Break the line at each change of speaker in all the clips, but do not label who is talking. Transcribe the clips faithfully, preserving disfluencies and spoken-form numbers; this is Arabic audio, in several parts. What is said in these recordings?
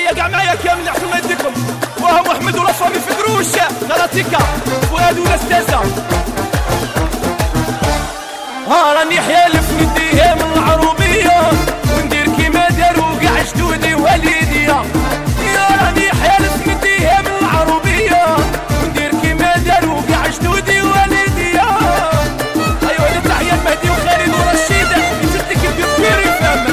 تحية كاع معايا كامل احسن ما يديكم. وهو محمد ولا فامي في قروش غلطيكا فؤاد والاستاذة. ها راني حالف نديها من العروبية وندير كيما دارو كاع جدودي ووالديا. يا راني حالف نديها من العروبية وندير كيما دارو كاع جدودي ووالديا. ايوا هذه تحية لمهدي وخالد ورشيد يجدك الكبير يفهم.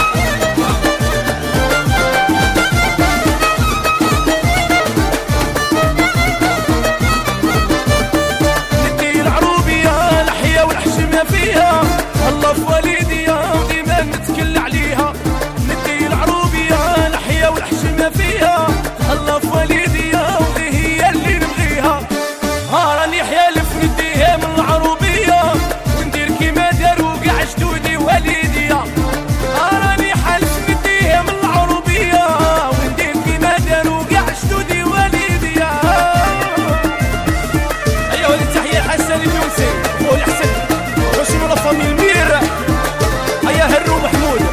ندي العروبية الحية والحشمة فيها الله في والديا وديما نتكل عليها. ندي العروبية الحية والحشمة فيها الله في والديا ودي هي اللي نبغيها. ها راني حالف نديها من العروبية وندير كيما دارو كاع جدودي ووالديا. ها راني حالف نديها من العروبية وندير كيما دارو كاع جدودي ووالديا. ايوا هذه تحية لحسن اليونسي خويا حسن وشنو لا فامي المير. هيا هرو محمود.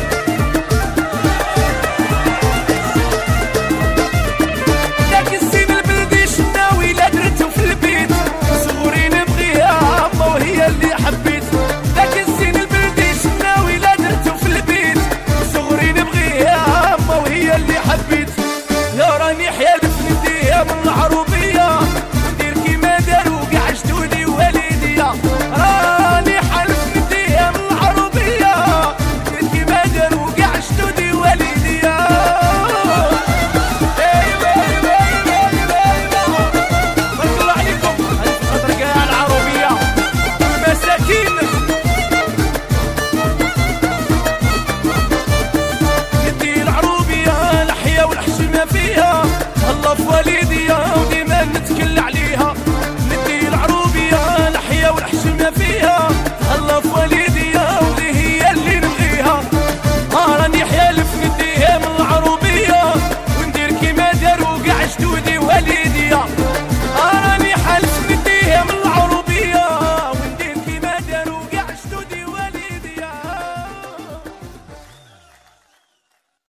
داك الزين البلدي شناوي لا درتو في البيت صغوري نبغيها اما وهي اللي حبيت. داك الزين البلدي شناوي لا درتو في البيت صغوري نبغيها اما وهي اللي حبيت. يا راني حالف نديها من العروبية وندير كيما دارو كاع جدودي ووالديا. راني حالف نديها من العروبية ندير كيما دارو كاع جدودي ووالديا. ايوا ايوا ايوا ايوا بارك الله عليكم. هذه في خاطر كاع العروبية والمساكين. ندي العروبية الحية والحشمة فيها الله في والديا وديما نتكل عليها. ندي العروبية الحية والحشمة